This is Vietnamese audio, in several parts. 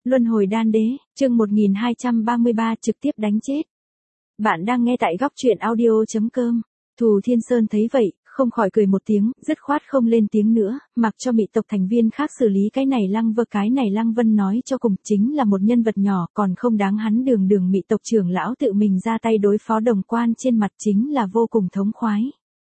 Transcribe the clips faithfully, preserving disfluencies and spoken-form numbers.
Luân hồi đan đế, chương một nghìn hai trăm ba mươi ba trực tiếp đánh chết. Bạn đang nghe tại góc truyện audio chấm com. Thù Thiên Sơn thấy vậy, không khỏi cười một tiếng, dứt khoát không lên tiếng nữa, mặc cho mị tộc thành viên khác xử lý cái này Lăng Vơ cái này Lăng Vân nói cho cùng chính là một nhân vật nhỏ còn không đáng hắn đường đường mị tộc trưởng lão tự mình ra tay đối phó đồng quan trên mặt chính là vô cùng thống khoái.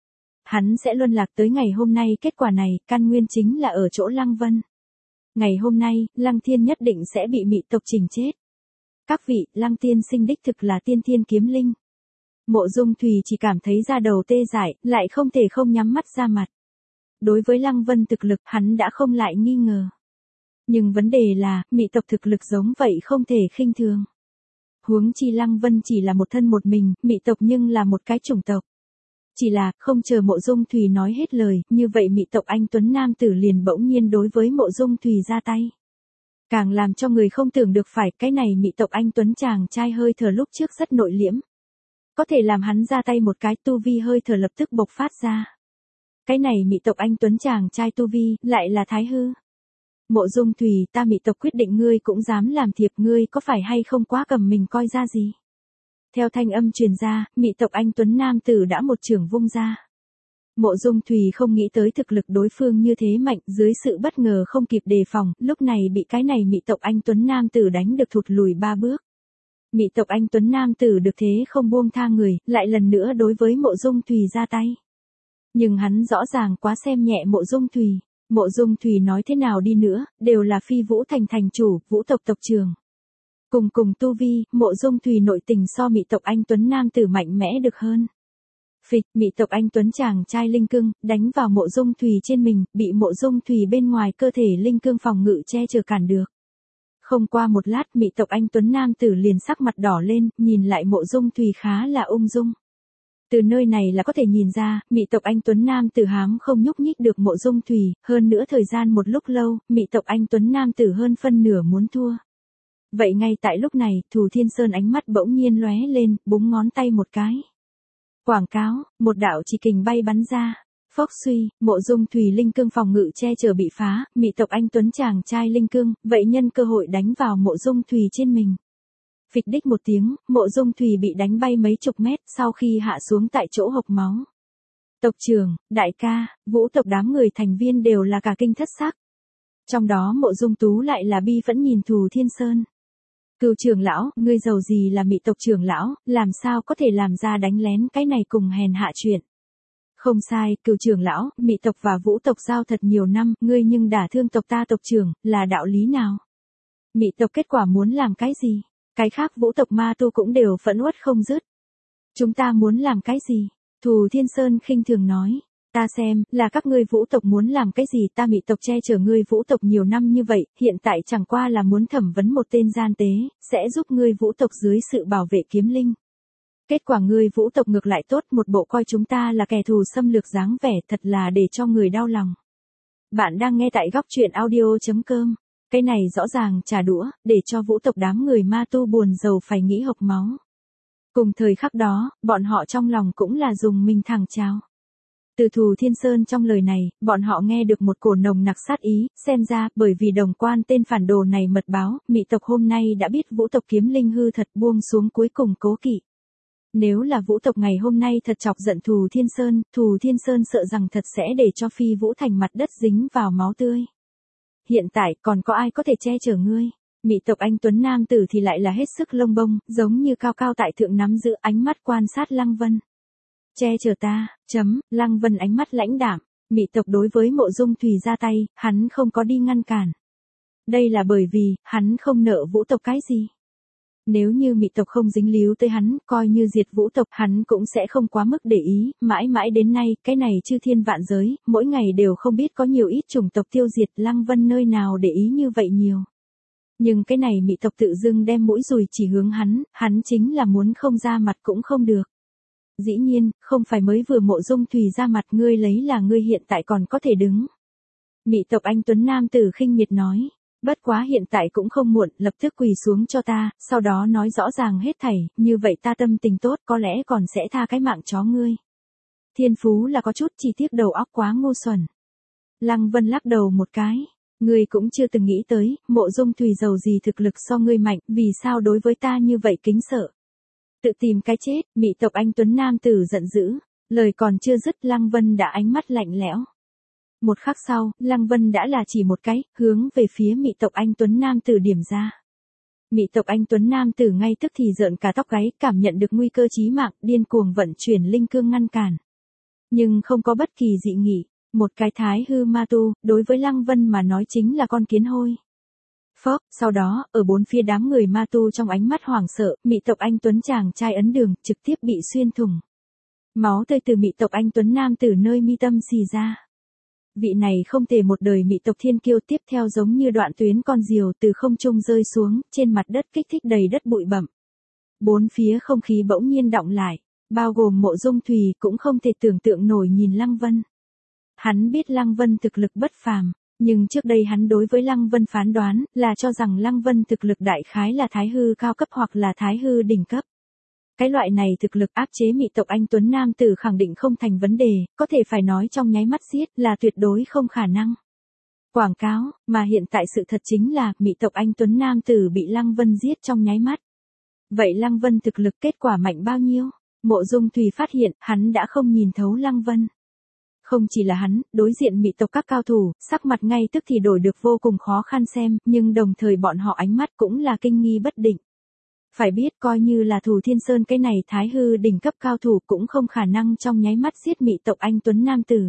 Hắn sẽ luân lạc tới ngày hôm nay kết quả này, căn nguyên chính là ở chỗ Lăng Vân. Ngày hôm nay, Lăng Thiên nhất định sẽ bị mị tộc chỉnh chết. Các vị, Lăng Tiên sinh đích thực là tiên thiên kiếm linh. Mộ Dung Thùy chỉ cảm thấy da đầu tê dại, lại không thể không nhắm mắt ra mặt. Đối với Lăng Vân thực lực, hắn đã không lại nghi ngờ. Nhưng vấn đề là, mị tộc thực lực giống vậy không thể khinh thường. Huống chi Lăng Vân chỉ là một thân một mình, mị tộc nhưng là một cái chủng tộc. Chỉ là, không chờ Mộ Dung Thùy nói hết lời, như vậy mị tộc anh Tuấn Nam tử liền bỗng nhiên đối với Mộ Dung Thùy ra tay. Càng làm cho người không tưởng được phải, cái này mị tộc anh Tuấn chàng trai hơi thở lúc trước rất nội liễm. Có thể làm hắn ra tay một cái tu vi hơi thở lập tức bộc phát ra. Cái này mị tộc anh Tuấn chàng trai tu vi, lại là thái hư. Mộ Dung Thùy, ta mị tộc quyết định ngươi cũng dám làm thiệp, ngươi có phải hay không quá cầm mình coi ra gì. Theo thanh âm truyền ra, mị tộc anh Tuấn Nam tử đã một chưởng vung ra. Mộ Dung Thùy không nghĩ tới thực lực đối phương như thế mạnh, dưới sự bất ngờ không kịp đề phòng, lúc này bị cái này mị tộc anh Tuấn Nam tử đánh được thụt lùi ba bước. Mị tộc anh Tuấn Nam tử được thế không buông tha người, lại lần nữa đối với Mộ Dung Thùy ra tay. Nhưng hắn rõ ràng quá xem nhẹ Mộ Dung Thùy. Mộ Dung Thùy nói thế nào đi nữa, đều là Phi Vũ Thành thành chủ, Vũ tộc tộc trưởng. Cùng cùng tu vi, Mộ Dung Thùy nội tình so mị tộc anh Tuấn Nam tử mạnh mẽ được hơn. Phịch, mị tộc anh Tuấn chàng trai linh cương, đánh vào Mộ Dung Thùy trên mình, bị Mộ Dung Thùy bên ngoài cơ thể linh cương phòng ngự che chở cản được. Không qua một lát, mị tộc anh Tuấn Nam tử liền sắc mặt đỏ lên, nhìn lại Mộ Dung Thùy khá là ung dung. Từ nơi này là có thể nhìn ra, mị tộc anh Tuấn Nam tử hám không nhúc nhích được Mộ Dung Thùy, hơn nữa thời gian một lúc lâu, mị tộc anh Tuấn Nam tử hơn phân nửa muốn thua. Vậy ngay tại lúc này, Thù Thiên Sơn ánh mắt bỗng nhiên lóe lên, búng ngón tay một cái. Quảng cáo, một đạo chỉ kình bay bắn ra. Phốc suy, Mộ Dung Thùy linh cương phòng ngự che chở bị phá, mị tộc anh Tuấn chàng trai linh cương, vậy nhân cơ hội đánh vào Mộ Dung Thùy trên mình. Phịch đích một tiếng, Mộ Dung Thùy bị đánh bay mấy chục mét sau khi hạ xuống tại chỗ hộc máu. Tộc trưởng, đại ca, Vũ tộc đám người thành viên đều là cả kinh thất sắc. Trong đó Mộ Dung Tú lại là bi vẫn nhìn Thù Thiên Sơn. Cừu trưởng lão, ngươi giàu gì là mị tộc trưởng lão, làm sao có thể làm ra đánh lén cái này cùng hèn hạ chuyện. Không sai, Cừu trưởng lão, mị tộc và Vũ tộc giao thật nhiều năm, ngươi nhưng đả thương tộc ta tộc trưởng, là đạo lý nào? Mị tộc kết quả muốn làm cái gì? Cái khác Vũ tộc ma tu cũng đều phẫn uất không dứt. Chúng ta muốn làm cái gì? Thù Thiên Sơn khinh thường nói. Ta xem, là các ngươi Vũ tộc muốn làm cái gì, ta mị tộc che chở ngươi Vũ tộc nhiều năm như vậy, hiện tại chẳng qua là muốn thẩm vấn một tên gian tế, sẽ giúp ngươi Vũ tộc dưới sự bảo vệ kiếm linh. Kết quả ngươi Vũ tộc ngược lại tốt, một bộ coi chúng ta là kẻ thù xâm lược dáng vẻ, thật là để cho người đau lòng. Bạn đang nghe tại góc truyện audio chấm com. Cái này rõ ràng trả đũa, để cho Vũ tộc đám người ma tu buồn rầu phải nghĩ hộc máu. Cùng thời khắc đó, bọn họ trong lòng cũng là dùng mình thẳng trao. Từ Thù Thiên Sơn trong lời này, bọn họ nghe được một cổ nồng nặc sát ý, xem ra, bởi vì đồng quan tên phản đồ này mật báo, mị tộc hôm nay đã biết Vũ tộc kiếm linh hư thật buông xuống cuối cùng cố kỵ. Nếu là Vũ tộc ngày hôm nay thật chọc giận Thù Thiên Sơn, Thù Thiên Sơn sợ rằng thật sẽ để cho Phi Vũ Thành mặt đất dính vào máu tươi. Hiện tại, còn có ai có thể che chở ngươi? Mị tộc anh Tuấn Nam tử thì lại là hết sức lông bông, giống như cao cao tại thượng nắm giữ ánh mắt quan sát Lăng Vân. Che chở ta, chấm, Lăng Vân ánh mắt lãnh đạm, mị tộc đối với Mộ Dung Thùy ra tay, hắn không có đi ngăn cản. Đây là bởi vì, hắn không nợ Vũ tộc cái gì. Nếu như mị tộc không dính líu tới hắn, coi như diệt Vũ tộc, hắn cũng sẽ không quá mức để ý, mãi mãi đến nay, cái này chư thiên vạn giới, mỗi ngày đều không biết có nhiều ít chủng tộc tiêu diệt, Lăng Vân nơi nào để ý như vậy nhiều. Nhưng cái này mị tộc tự dưng đem mũi dùi chỉ hướng hắn, hắn chính là muốn không ra mặt cũng không được. Dĩ nhiên, không phải mới vừa Mộ Dung Thùy ra mặt ngươi lấy là ngươi hiện tại còn có thể đứng. Mị tộc anh Tuấn Nam tử khinh miệt nói, bất quá hiện tại cũng không muộn, lập tức quỳ xuống cho ta, sau đó nói rõ ràng hết thảy, như vậy ta tâm tình tốt có lẽ còn sẽ tha cái mạng chó ngươi. Thiên phú là có chút, chỉ tiếc đầu óc quá ngu xuẩn. Lăng Vân lắc đầu một cái, Ngươi cũng chưa từng nghĩ tới, Mộ Dung Thùy giàu gì thực lực so ngươi mạnh, vì sao đối với ta như vậy kính sợ. Tự tìm cái chết, Mị tộc anh tuấn nam tử giận dữ, lời còn chưa dứt Lăng Vân đã ánh mắt lạnh lẽo. Một khắc sau, Lăng Vân đã là chỉ một cái, hướng về phía Mị tộc anh tuấn nam tử điểm ra. Mị tộc anh tuấn nam tử ngay tức thì rợn cả tóc gáy, cảm nhận được nguy cơ chí mạng, điên cuồng vận chuyển linh cương ngăn cản. Nhưng không có bất kỳ dị nghị, một cái thái hư ma tu, đối với Lăng Vân mà nói chính là con kiến hôi. Phốc, sau đó, ở bốn phía đám người ma tu trong ánh mắt hoảng sợ, Mị tộc anh tuấn chàng trai ấn đường, trực tiếp bị xuyên thủng. Máu tươi từ Mị tộc anh tuấn nam tử nơi mi tâm xì ra. Vị này không thể một đời Mị tộc thiên kiêu tiếp theo giống như đoạn tuyến con diều từ không trung rơi xuống, trên mặt đất kích thích đầy đất bụi bặm. Bốn phía không khí bỗng nhiên đọng lại, bao gồm Mộ Dung Thùy cũng không thể tưởng tượng nổi nhìn Lăng Vân. Hắn biết Lăng Vân thực lực bất phàm, nhưng trước đây hắn đối với Lăng Vân phán đoán là cho rằng Lăng Vân thực lực đại khái là thái hư cao cấp hoặc là thái hư đỉnh cấp. Cái loại này thực lực áp chế Mị tộc anh tuấn nam tử khẳng định không thành vấn đề, có thể phải nói trong nháy mắt giết là tuyệt đối không khả năng. Quảng cáo, mà hiện tại sự thật chính là Mị tộc anh tuấn nam tử bị Lăng Vân giết trong nháy mắt. Vậy Lăng Vân thực lực kết quả mạnh bao nhiêu? Mộ Dung Thùy phát hiện hắn đã không nhìn thấu Lăng Vân. Không chỉ là hắn, đối diện Mị tộc các cao thủ, sắc mặt ngay tức thì đổi được vô cùng khó khăn xem, nhưng đồng thời bọn họ ánh mắt cũng là kinh nghi bất định. Phải biết coi như là Thù Thiên Sơn cái này thái hư đỉnh cấp cao thủ cũng không khả năng trong nháy mắt giết Mị tộc anh tuấn nam tử.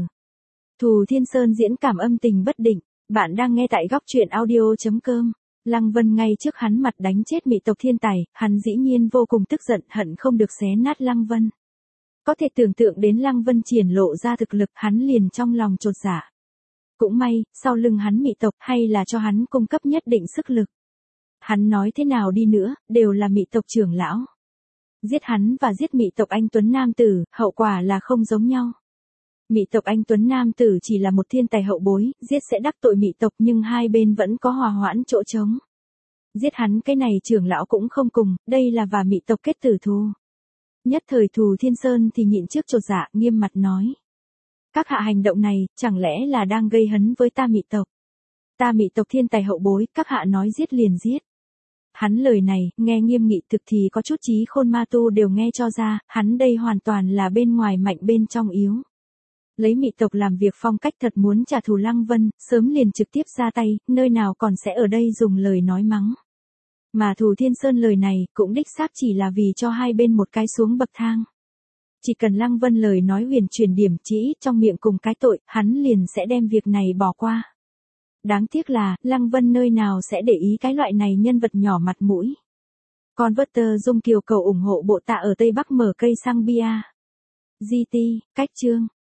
Thù Thiên Sơn diễn cảm âm tình bất định, bạn đang nghe tại góc truyện audio chấm com. Lăng Vân ngay trước hắn mặt đánh chết Mị tộc thiên tài, hắn dĩ nhiên vô cùng tức giận hận không được xé nát Lăng Vân. Có thể tưởng tượng đến Lăng Vân triển lộ ra thực lực hắn liền trong lòng chột dạ. Cũng may, sau lưng hắn Mị tộc hay là cho hắn cung cấp nhất định sức lực. Hắn nói thế nào đi nữa, đều là Mị tộc trưởng lão. Giết hắn và giết Mị tộc anh tuấn nam tử, hậu quả là không giống nhau. Mị tộc anh tuấn nam tử chỉ là một thiên tài hậu bối, giết sẽ đắc tội Mị tộc nhưng hai bên vẫn có hòa hoãn chỗ trống. Giết hắn cái này trưởng lão cũng không cùng, đây là và Mị tộc kết tử thù. Nhất thời Thù Thiên Sơn thì nhịn trước chột dạ, nghiêm mặt nói. Các hạ hành động này, chẳng lẽ là đang gây hấn với ta Mị tộc? Ta Mị tộc thiên tài hậu bối, các hạ nói giết liền giết. Hắn lời này, nghe nghiêm nghị thực thì có chút trí khôn ma tu đều nghe cho ra, hắn đây hoàn toàn là bên ngoài mạnh bên trong yếu. Lấy Mị tộc làm việc phong cách thật muốn trả thù Lăng Vân, sớm liền trực tiếp ra tay, nơi nào còn sẽ ở đây dùng lời nói mắng. Mà Thù Thiên Sơn lời này, cũng đích xác chỉ là vì cho hai bên một cái xuống bậc thang. Chỉ cần Lăng Vân lời nói huyền truyền điểm chỉ trong miệng cùng cái tội, hắn liền sẽ đem việc này bỏ qua. Đáng tiếc là, Lăng Vân nơi nào sẽ để ý cái loại này nhân vật nhỏ mặt mũi. Converter Dung Kiều cầu ủng hộ bộ tạ ở Tây Bắc mở cây xăng bia. giê tê, cách chương.